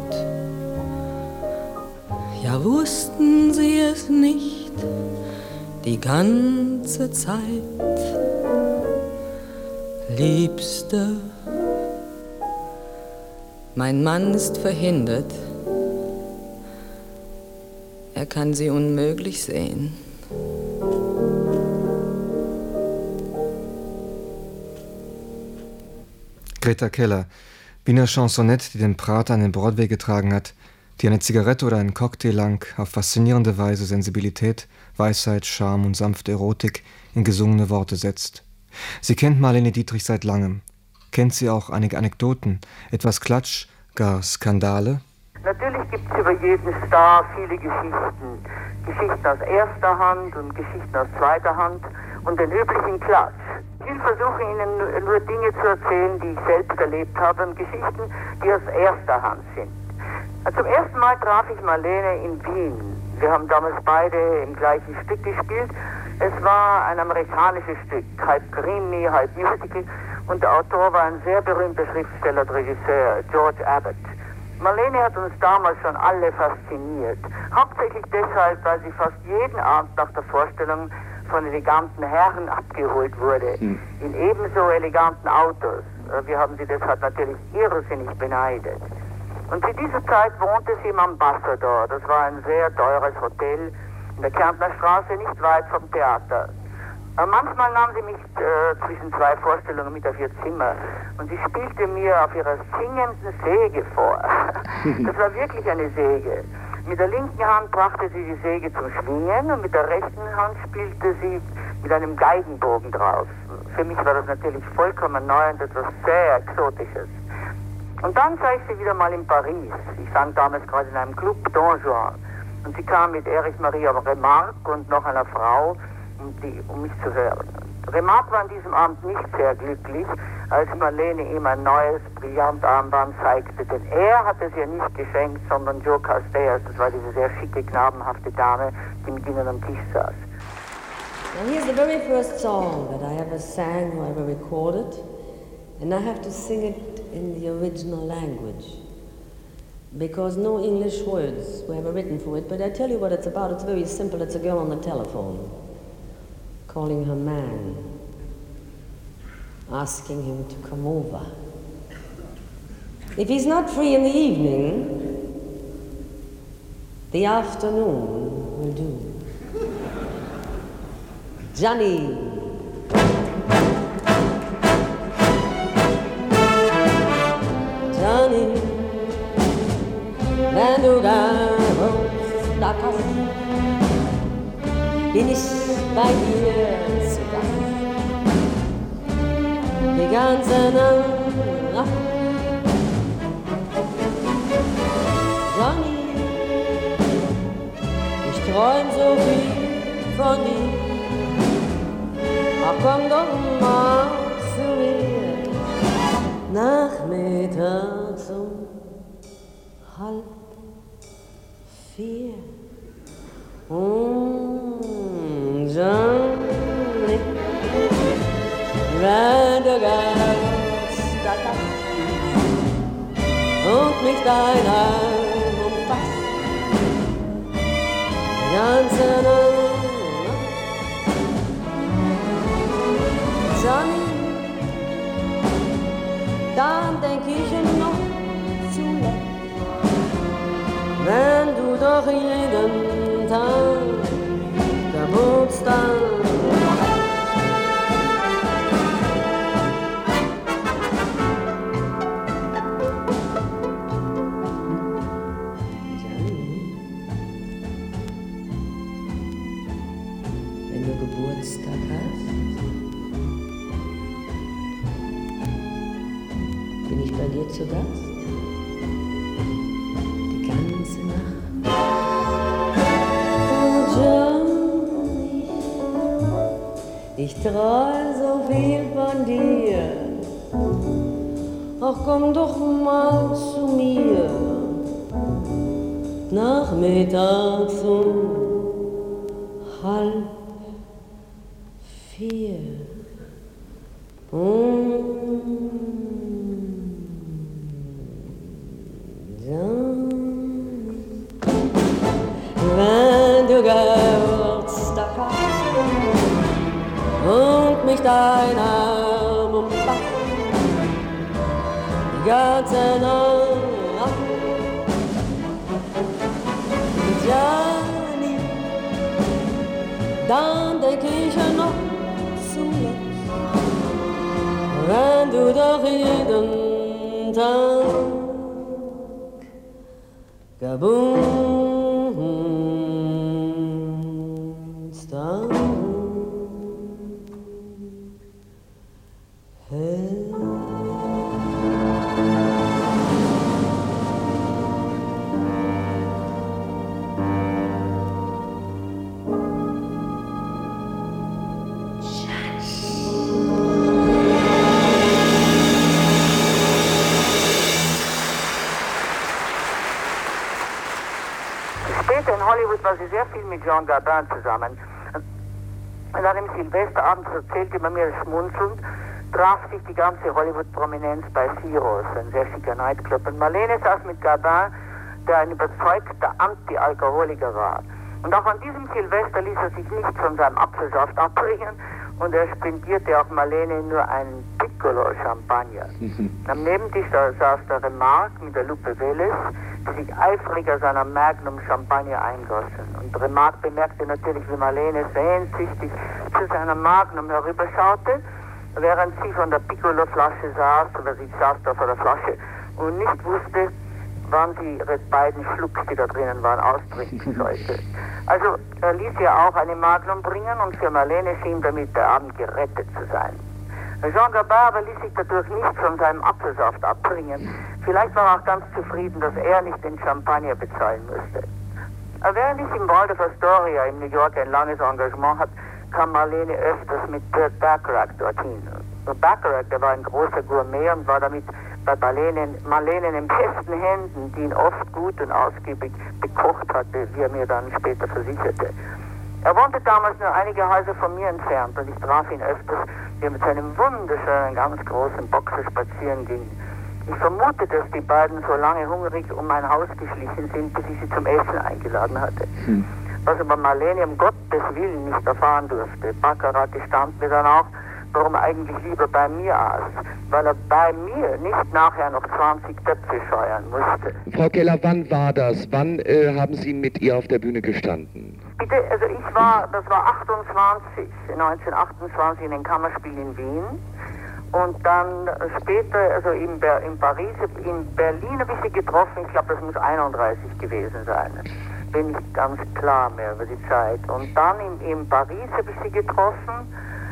Ja, wussten Sie es nicht die ganze Zeit? Liebste, mein Mann ist verhindert, er kann Sie unmöglich sehen. Greta Keller, Wiener Chansonette, die den Prater an den Broadway getragen hat, die eine Zigarette oder einen Cocktail lang auf faszinierende Weise Sensibilität, Weisheit, Charme und sanfte Erotik in gesungene Worte setzt. Sie kennt Marlene Dietrich seit langem. Kennt sie auch einige Anekdoten, etwas Klatsch, gar Skandale? Natürlich gibt es über jeden Star viele Geschichten. Geschichten aus erster Hand und Geschichten aus zweiter Hand und den üblichen Klatsch. Ich will versuchen, Ihnen nur Dinge zu erzählen, die ich selbst erlebt habe und Geschichten, die aus erster Hand sind. Zum ersten Mal traf ich Marlene in Wien. Wir haben damals beide im gleichen Stück gespielt. Es war ein amerikanisches Stück, halb Krimi, halb Musical. Und der Autor war ein sehr berühmter Schriftsteller und Regisseur, George Abbott. Marlene hat uns damals schon alle fasziniert. Hauptsächlich deshalb, weil sie fast jeden Abend nach der Vorstellung von eleganten Herren abgeholt wurde. Hm. In ebenso eleganten Autos. Wir haben sie deshalb natürlich irrsinnig beneidet. Und zu dieser Zeit wohnte sie im Ambassador. Das war ein sehr teures Hotel in der Kärntner Straße, nicht weit vom Theater. Aber manchmal nahm sie mich äh, zwischen zwei Vorstellungen mit auf ihr Zimmer und sie spielte mir auf ihrer singenden Säge vor. Das war wirklich eine Säge. Mit der linken Hand brachte sie die Säge zum Schwingen und mit der rechten Hand spielte sie mit einem Geigenbogen drauf. Für mich war das natürlich vollkommen neu und etwas sehr Exotisches. Und dann sah ich sie wieder mal in Paris. Ich sang damals gerade in einem Club, Don Juan. Und sie kam mit Erich Maria Remarque und noch einer Frau, um, die, um mich zu hören. Und Remarque war an diesem Abend nicht sehr glücklich, als Marlene ihm ein neues Brillantarmband zeigte. Denn er hatte sie ja nicht geschenkt, sondern Joe Castellas. Das war diese sehr schicke, knabenhafte Dame, die mit ihnen am Tisch saß. Now here's the very first song that I ever sang or ever recorded. And I have to sing it in the original language because no English words were ever written for it. But I tell you what it's about. It's very simple. It's a girl on the telephone calling her man, asking him to come over. If he's not free in the evening, the afternoon will do. Johnny. Johnny, wenn du da wohnst, da komm, bin ich bei dir zu Gast. Die ganze Nacht, Johnny, ich träum so viel von dir. Ach komm doch mal zu mir. Nachmittags um halb vier. Und Johnny, wenn du ganz da kannst und mich dein Arm umfasst, die ganze Nacht, Johnny, dann denk ich noch zuletzt, wenn du doch jeden Tag Geburtstag Johnny, wenn du Geburtstag hast, bei dir zu Gast. Die ganze Nacht. Oh Johnny, ich träum so viel von dir. Ach, komm doch mal zu mir. Nachmittags um halb vier. Und dann, wenn du Geburtstag hast und mich dein Arm umfasst, die ganze Nacht, Johnny, dann denk ich noch zuletzt, wenn du doch jeden Tag Geburtstag hättest. In Hollywood war sie sehr viel mit Jean Gabin zusammen. An einem Silvesterabend, erzählte man mir schmunzelnd, traf sich die ganze Hollywood-Prominenz bei Ciro's, ein sehr schicker Nightclub. Und Marlene saß mit Gabin, der ein überzeugter Anti-Alkoholiker war. Und auch an diesem Silvester ließ er sich nicht von seinem Apfelsaft abbringen und er spendierte auch Marlene nur einen Piccolo-Champagner. Am Nebentisch saß der Remarque mit der Lupe Welles, die sich eifrig aus einer Magnum Champagner eingossen. Und Remarque bemerkte natürlich, wie Marlene sehnsüchtig zu seiner Magnum herüberschaute, während sie von der Piccolo-Flasche saß, oder sie saß da vor der Flasche und nicht wusste, wann sie ihre beiden Schlucks, die da drinnen waren, austrinken sollte. Also er ließ ihr auch eine Magnum bringen und für Marlene schien damit der Abend gerettet zu sein. Jean Gabin aber ließ sich dadurch nicht von seinem Apfelsaft abbringen. Vielleicht war er auch ganz zufrieden, dass er nicht den Champagner bezahlen musste. Aber während ich im Waldorf Astoria in New York ein langes Engagement hatte, kam Marlene öfters mit Burt Bacharach dorthin. Bacharach, der war ein großer Gourmet und war damit bei Marlene, Marlene in besten Händen, die ihn oft gut und ausgiebig bekocht hatte, wie er mir dann später versicherte. Er wohnte damals nur einige Häuser von mir entfernt und ich traf ihn öfters, wie er mit seinem wunderschönen, ganz großen Boxer spazieren ging. Ich vermute, dass die beiden so lange hungrig um mein Haus geschlichen sind, bis ich sie zum Essen eingeladen hatte. Hm. Was aber Marlene um Gottes Willen nicht erfahren durfte. Baccarat gestand mir dann auch, warum er eigentlich lieber bei mir aß, weil er bei mir nicht nachher noch zwanzig Töpfe scheuern musste. Frau Keller, wann war das? Wann äh, haben Sie mit ihr auf der Bühne gestanden? Bitte, also ich war, das war achtundzwanzig, neunzehnhundertachtundzwanzig in den Kammerspielen in Wien. Und dann später, also in, Ber in Paris, in Berlin habe ich sie getroffen, ich glaube, das muss einunddreißig gewesen sein. Bin nicht ganz klar mehr über die Zeit. Und dann in, in Paris habe ich sie getroffen,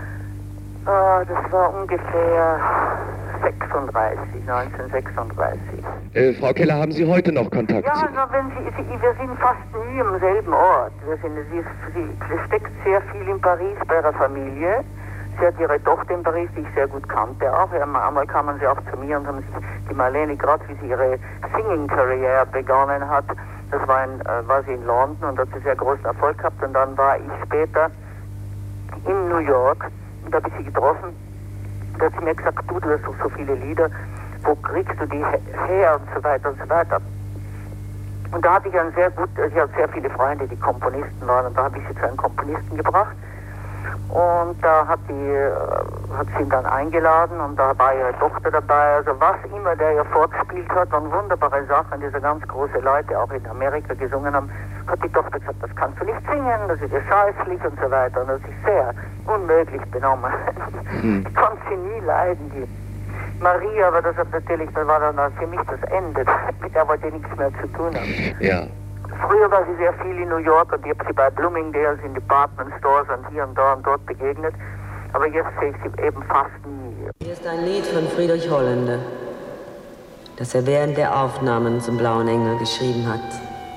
äh, das war ungefähr sechsunddreißig, neunzehnhundertsechsunddreißig. Äh, Frau Keller, haben Sie heute noch Kontakt ja, zu? Ja, also wenn Sie, Sie, wir sind fast nie am selben Ort. Wir sind, sie, sie, sie steckt sehr viel in Paris bei ihrer Familie. Sie hat ihre Tochter in Paris, die ich sehr gut kannte auch. Einmal kamen sie auch zu mir und haben sich die Marlene, gerade wie sie ihre Singing-Karriere begonnen hat, das war, in, äh, war sie in London und hat sie sehr großen Erfolg gehabt. Und dann war ich später in New York und da habe ich sie getroffen. Da hat sie mir gesagt, du, du hast doch so viele Lieder, wo kriegst du die her und so weiter und so weiter. Und da hatte ich einen sehr gut, ich hatte sehr viele Freunde, die Komponisten waren und da habe ich sie zu einem Komponisten gebracht. Und da hat, die, hat sie ihn dann eingeladen und da war ihre Tochter dabei. Also was immer der ihr vorgespielt hat, waren wunderbare Sachen, die so ganz große Leute auch in Amerika gesungen haben, hat die Tochter gesagt, das kannst du nicht singen, das ist ja scheußlich und so weiter. Und das ist sehr unmöglich benommen. Hm. Ich konnte sie nie leiden, die Maria, aber das hat natürlich, das war dann für mich das Ende. Mit der wollte ich nichts mehr zu tun haben. Ja. Früher war sie sehr viel in New York und ich habe sie bei Bloomingdale's in Department Stores und hier und da und dort begegnet. Aber jetzt sehe ich sie eben fast nie. Hier ist ein Lied von Friedrich Holländer. das er während der Aufnahmen zum Blauen Engel geschrieben hat.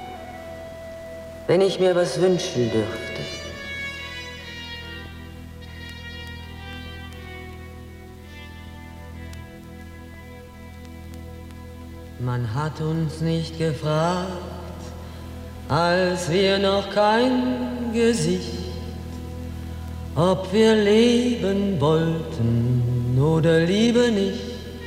Wenn ich mir was wünschen dürfte. Man hat uns nicht gefragt, als wir noch kein Gesicht, ob wir leben wollten oder lieber nicht.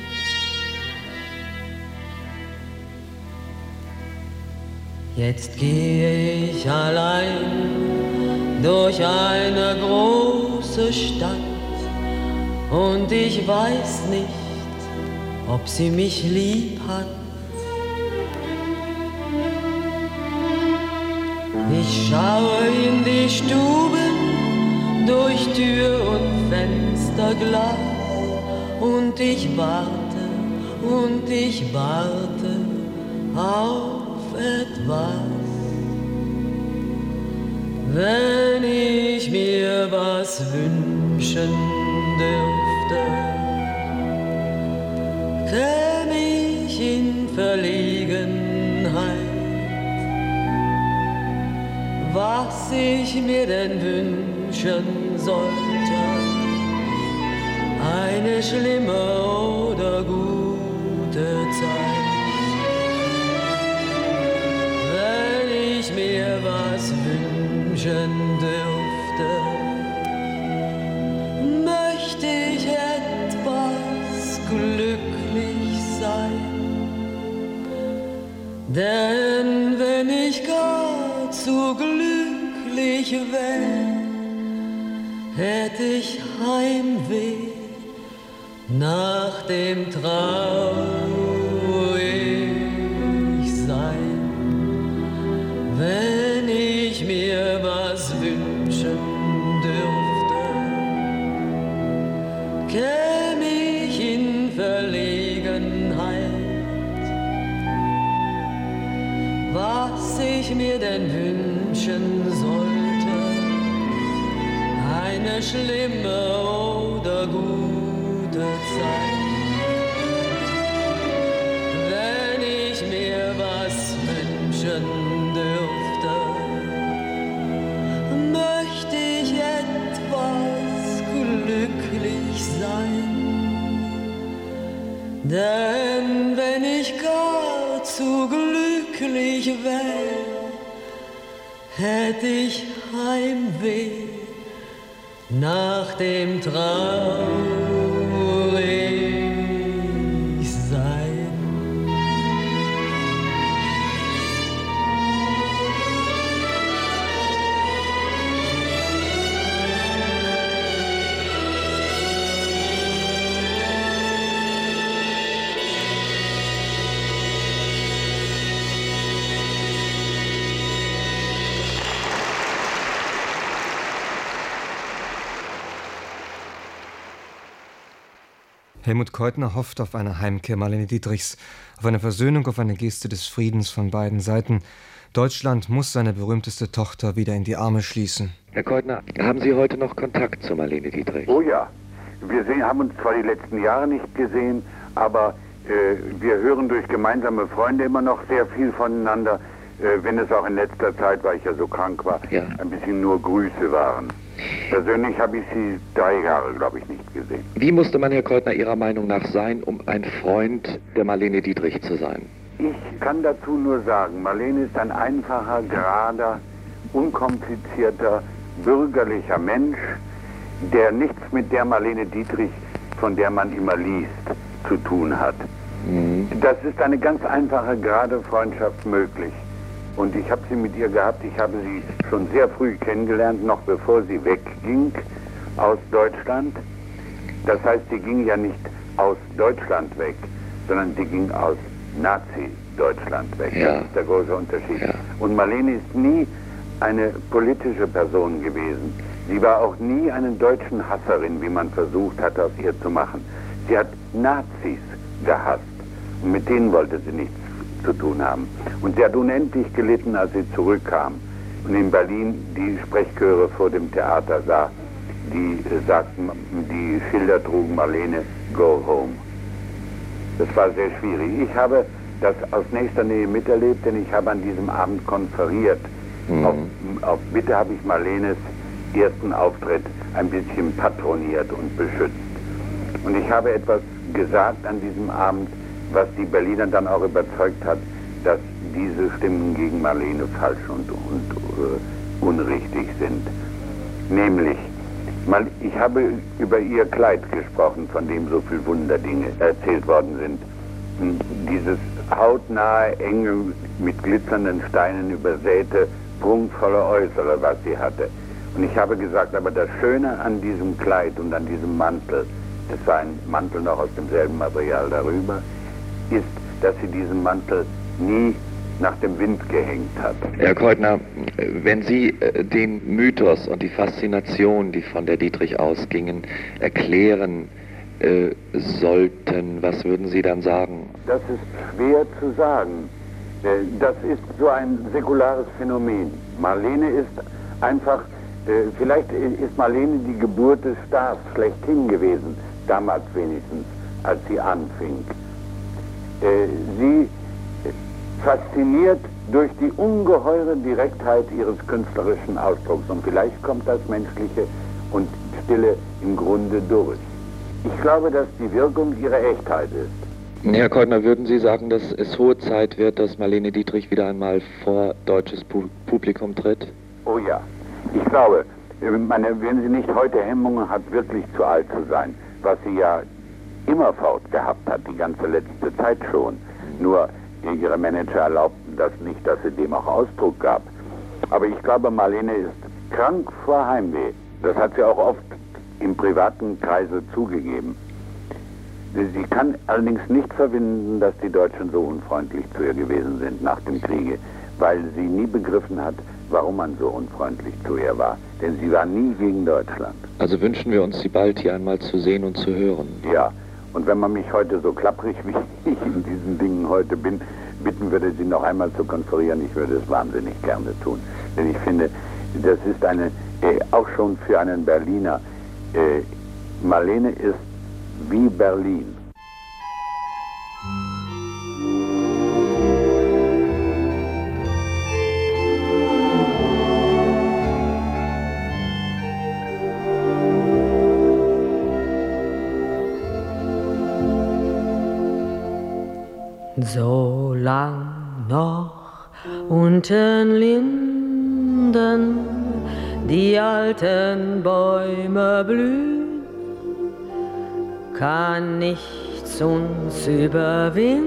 Jetzt gehe ich allein durch eine große Stadt und ich weiß nicht, ob sie mich lieb hat. Ich schaue in die Stuben durch Tür und Fensterglas und ich warte und ich warte auf etwas. Wenn ich mir was wünschen dürfte, käme ich in Verlegenheit, was ich mir denn wünschen sollte, eine schlimme oder gute Zeit. Wenn ich mir was wünschen dürfte, möchte ich etwas glücklich sein, denn wenn ich gar zu glücklich wär, hätt ich Heimweh nach dem traurig sein. Wenn ich mir was wünschen dürfte, käm ich in Verlegenheit, was ich mir denn wünschen sollte, eine schlimme oder gute Zeit. Wenn ich mir was wünschen dürfte, möchte ich etwas glücklich sein, denn wenn ich gar zu glücklich wär, hätt ich Heimweh nach dem traurig sein. Helmut Keutner hofft auf eine Heimkehr Marlene Dietrichs, auf eine Versöhnung, auf eine Geste des Friedens von beiden Seiten. Deutschland muss seine berühmteste Tochter wieder in die Arme schließen. Herr Keutner, haben Sie heute noch Kontakt zu Marlene Dietrich? Oh ja. Wir sehen, haben uns zwar die letzten Jahre nicht gesehen, aber äh, wir hören durch gemeinsame Freunde immer noch sehr viel voneinander, äh, wenn es auch in letzter Zeit, weil ich ja so krank war, ja. ein bisschen nur Grüße waren. Persönlich habe ich sie drei Jahre, glaube ich, nicht gesehen. Wie musste man, Herr Keutner, Ihrer Meinung nach sein, um ein Freund der Marlene Dietrich zu sein? Ich kann dazu nur sagen, Marlene ist ein einfacher, gerader, unkomplizierter, bürgerlicher Mensch, der nichts mit der Marlene Dietrich, von der man immer liest, zu tun hat. Mhm. Das ist eine ganz einfache, gerade Freundschaft möglich. Und ich habe sie mit ihr gehabt, ich habe sie schon sehr früh kennengelernt, noch bevor sie wegging aus Deutschland. Das heißt, sie ging ja nicht aus Deutschland weg, sondern sie ging aus Nazi-Deutschland weg. Ja. Das ist der große Unterschied. Ja. Und Marlene ist nie eine politische Person gewesen. Sie war auch nie eine deutschen Hasserin, wie man versucht hat, aus ihr zu machen. Sie hat Nazis gehasst und mit denen wollte sie nichts zu tun haben. Und sie hat unendlich gelitten, als sie zurückkam und in Berlin die Sprechchöre vor dem Theater sah, die äh, sagten, die Schilder trugen Marlene, go home. Das war sehr schwierig. Ich habe das aus nächster Nähe miterlebt, denn ich habe an diesem Abend konferiert. Mhm. Auf, auf Bitte habe ich Marlenes ersten Auftritt ein bisschen patroniert und beschützt. Und ich habe etwas gesagt an diesem Abend, was die Berliner dann auch überzeugt hat, dass diese Stimmen gegen Marlene falsch und, und uh, unrichtig sind. Nämlich, mal, ich habe über ihr Kleid gesprochen, von dem so viele Wunderdinge erzählt worden sind. Dieses hautnahe, enge, mit glitzernden Steinen übersäte, prunkvolle Äußere, was sie hatte. Und ich habe gesagt, aber das Schöne an diesem Kleid und an diesem Mantel, es war ein Mantel noch aus demselben Material darüber, ist, dass sie diesen Mantel nie nach dem Wind gehängt hat. Herr Keutner, wenn Sie den Mythos und die Faszination, die von der Dietrich ausgingen, erklären äh, sollten, was würden Sie dann sagen? Das ist schwer zu sagen. Das ist so ein säkulares Phänomen. Marlene ist einfach, äh, vielleicht ist Marlene die Geburt des Stars schlechthin gewesen, damals wenigstens, als sie anfing. Äh, sie fasziniert durch die ungeheure Direktheit ihres künstlerischen Ausdrucks und vielleicht kommt das Menschliche und Stille im Grunde durch. Ich glaube, dass die Wirkung ihre Echtheit ist. Herr Keutner, würden Sie sagen, dass es hohe Zeit wird, dass Marlene Dietrich wieder einmal vor deutsches Pu- Publikum tritt? Oh ja, ich glaube, meine, wenn sie nicht heute Hemmungen hat, wirklich zu alt zu sein, was sie ja immerfort gehabt hat, die ganze letzte Zeit schon. Nur ihre Manager erlaubten das nicht, dass sie dem auch Ausdruck gab. Aber ich glaube, Marlene ist krank vor Heimweh. Das hat sie auch oft im privaten Kreise zugegeben. Sie kann allerdings nicht verwinden, dass die Deutschen so unfreundlich zu ihr gewesen sind nach dem Kriege, weil sie nie begriffen hat, warum man so unfreundlich zu ihr war. Denn sie war nie gegen Deutschland. Also wünschen wir uns, sie bald hier einmal zu sehen und zu hören. Ja, und wenn man mich heute so klapprig, wie ich in diesen Dingen heute bin, bitten würde, sie noch einmal zu konferieren, ich würde es wahnsinnig gerne tun. Denn ich finde, das ist eine, äh, auch schon für einen Berliner, äh, Marlene ist wie Berlin. So lang noch unten Linden, die alten Bäume blühen, kann nichts uns überwinden.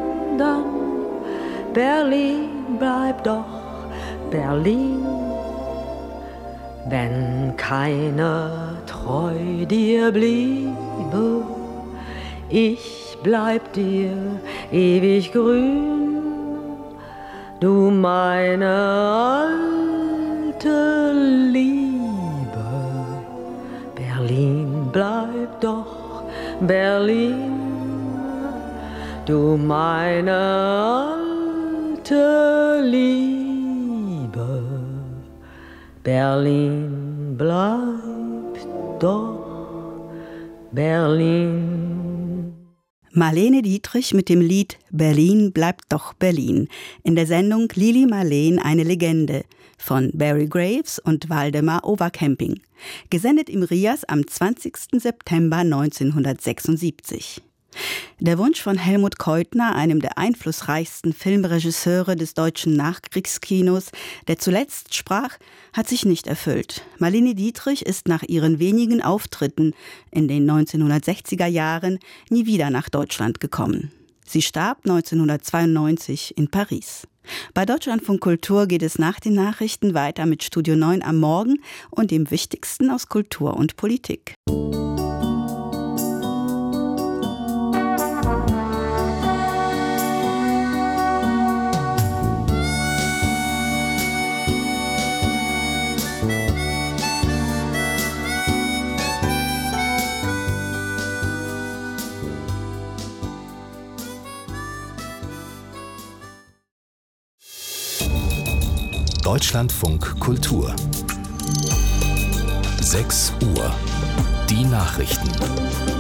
Berlin bleibt doch Berlin, wenn keiner treu dir bliebe. Ich bleib dir ewig grün, du meine alte Liebe. Berlin bleibt doch Berlin, du meine alte Liebe. Berlin bleibt doch Berlin. Marlene Dietrich mit dem Lied Berlin bleibt doch Berlin in der Sendung Lili Marleen eine Legende von Barry Graves und Waldemar Overcamping, gesendet im Rias am zwanzigsten September neunzehnhundertsechsundsiebzig. Der Wunsch von Helmut Keutner, einem der einflussreichsten Filmregisseure des deutschen Nachkriegskinos, der zuletzt sprach, hat sich nicht erfüllt. Marlene Dietrich ist nach ihren wenigen Auftritten in den neunzehnhundertsechziger Jahren nie wieder nach Deutschland gekommen. Sie starb neunzehnhundertzweiundneunzig in Paris. Bei Deutschlandfunk Kultur geht es nach den Nachrichten weiter mit Studio neun am Morgen und dem Wichtigsten aus Kultur und Politik. Deutschlandfunk Kultur. sechs Uhr. Die Nachrichten.